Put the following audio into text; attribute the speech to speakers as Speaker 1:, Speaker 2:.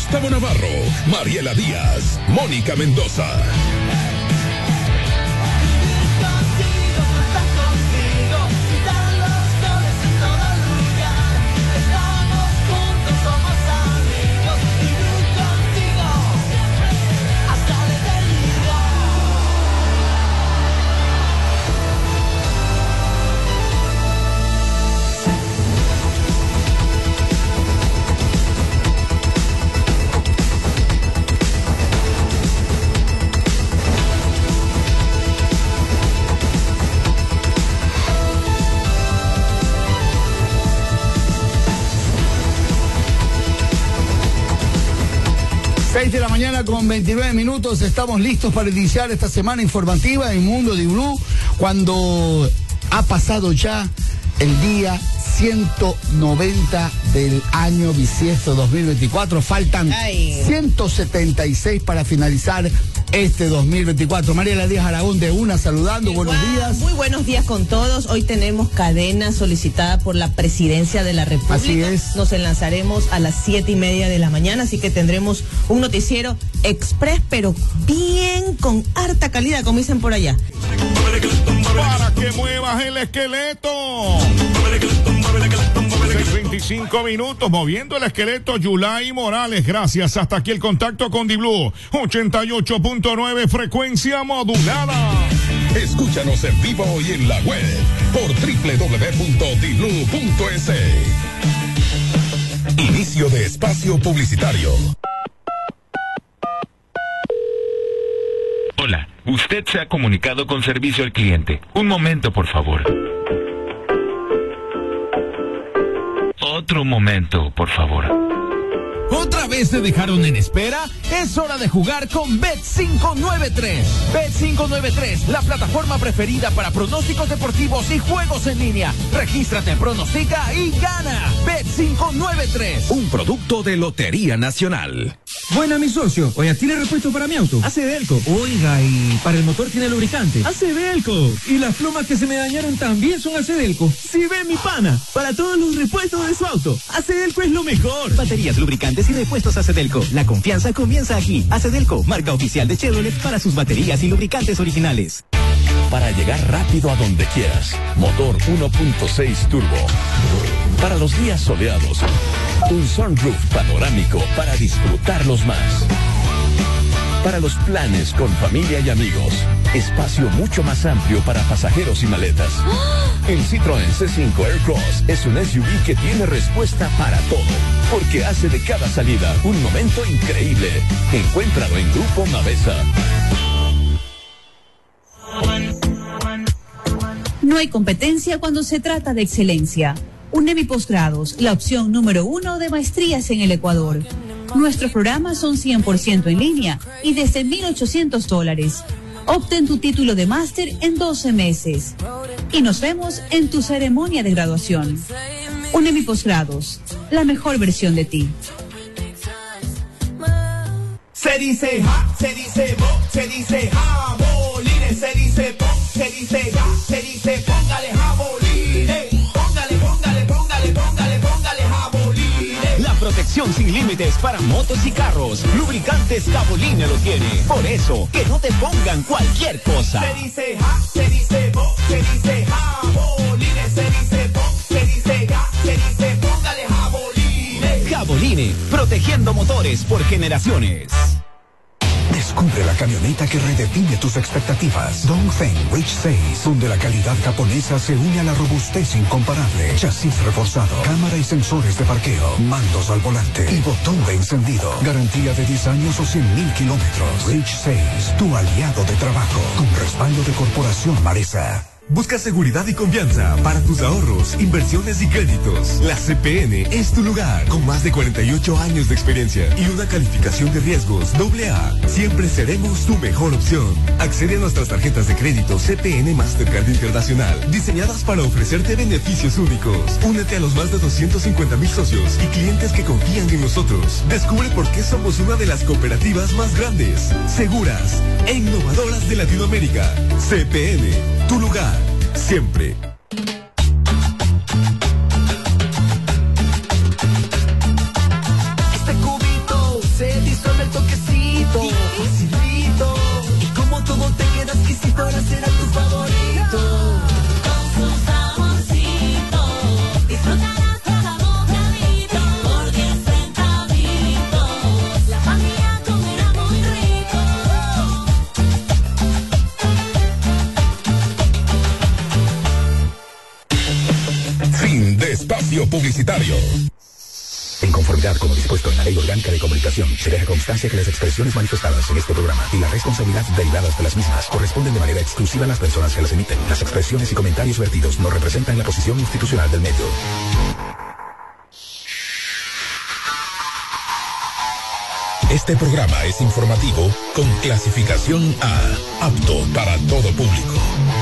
Speaker 1: Gustavo Navarro, Mariela Díaz, Mónica Mendoza.
Speaker 2: De la mañana con 29 minutos, estamos listos para iniciar esta semana informativa en Mundo de Blue, cuando ha pasado ya el día 190 del año bisiesto 2024. Faltan 176 para finalizar este 2024. Mariela Díaz Aragón de Una saludando. Buenos días.
Speaker 3: Muy buenos días con todos. Hoy tenemos cadena solicitada por la Presidencia de la República.
Speaker 2: Así es.
Speaker 3: Nos enlazaremos a las 7:30 de la mañana, así que tendremos un noticiero express, pero bien con harta calidad, como dicen por allá.
Speaker 4: Para que muevas el esqueleto. 6:25 minutos, moviendo el esqueleto, Yulay Morales. Gracias. Hasta aquí el contacto con Di-Blue. 88.9 frecuencia modulada.
Speaker 1: Escúchanos en vivo y en la web por www.diblu.es. Inicio de espacio publicitario.
Speaker 5: Hola, usted se ha comunicado con servicio al cliente. Un momento, por favor. Otro momento, por favor.
Speaker 6: ¿Otra vez se dejaron en espera? Es hora de jugar con Bet593. Bet593, la plataforma preferida para pronósticos deportivos y juegos en línea. Regístrate, pronostica y gana. Bet593.
Speaker 1: Un producto de Lotería Nacional.
Speaker 7: Buena, mi socio. Oiga, ¿tiene repuesto para mi auto? Acedelco. Oiga, ¿y para el motor tiene lubricante? Acedelco. Y las plumas que se me dañaron también son Acedelco. Si ve, mi pana, para todos los repuestos de su auto, Acedelco es lo mejor.
Speaker 8: Baterías, lubricantes y repuestos Acedelco. La confianza comienza aquí. Acedelco, marca oficial de Chevrolet para sus baterías y lubricantes originales.
Speaker 1: Para llegar rápido a donde quieras. Motor 1.6 turbo. Para los días soleados. Un sunroof panorámico para disfrutarlos más. Para los planes con familia y amigos. Espacio mucho más amplio para pasajeros y maletas. El Citroën C5 Aircross es un SUV que tiene respuesta para todo. Porque hace de cada salida un momento increíble. Encuéntralo en Grupo Mavesa.
Speaker 9: No hay competencia cuando se trata de excelencia. UNEMI Postgrados, la opción número 1 de maestrías en el Ecuador. Nuestros programas son 100% en línea y desde $1,800. Obtén tu título de máster en 12 meses. Y nos vemos en tu ceremonia de graduación. UNEMI Postgrados, la mejor versión de ti.
Speaker 10: Se dice ja, se dice bo, se dice jabolines, se dice pon, se dice ja, se dice póngale jabolines. Póngale jabolines.
Speaker 8: La protección sin límites para motos y carros. Lubricantes Jaboline lo tiene. Por eso, que no te pongan cualquier cosa.
Speaker 10: Se dice ja, se dice bo, se dice jabolines, se dice pon, se dice ja, se dice póngale jabolines.
Speaker 8: Jaboline, protegiendo motores por generaciones.
Speaker 11: Descubre la camioneta que redefine tus expectativas. Dongfeng Reach 6, donde la calidad japonesa se une a la robustez incomparable. Chasis reforzado, cámara y sensores de parqueo, mandos al volante y botón de encendido. Garantía de 10 años o 100,000 kilómetros. Reach 6, tu aliado de trabajo, con respaldo de Corporación Maresa.
Speaker 12: Busca seguridad y confianza para tus ahorros, inversiones y créditos. La CPN es tu lugar, con más de 48 años de experiencia y una calificación de riesgos AA. Siempre seremos tu mejor opción. Accede a nuestras tarjetas de crédito CPN Mastercard Internacional, diseñadas para ofrecerte beneficios únicos. Únete a los más de 250,000 socios y clientes que confían en nosotros. Descubre por qué somos una de las cooperativas más grandes, seguras e innovadoras de Latinoamérica. CPN, tu lugar. Siempre.
Speaker 10: Este cubito se
Speaker 13: espacio publicitario. En conformidad con lo dispuesto en la Ley Orgánica de Comunicación, se deja constancia que las expresiones manifestadas en este programa y la responsabilidad derivadas de las mismas corresponden de manera exclusiva a las personas que las emiten. Las expresiones y comentarios vertidos no representan la posición institucional del medio. Este programa es informativo con clasificación A, apto para todo público.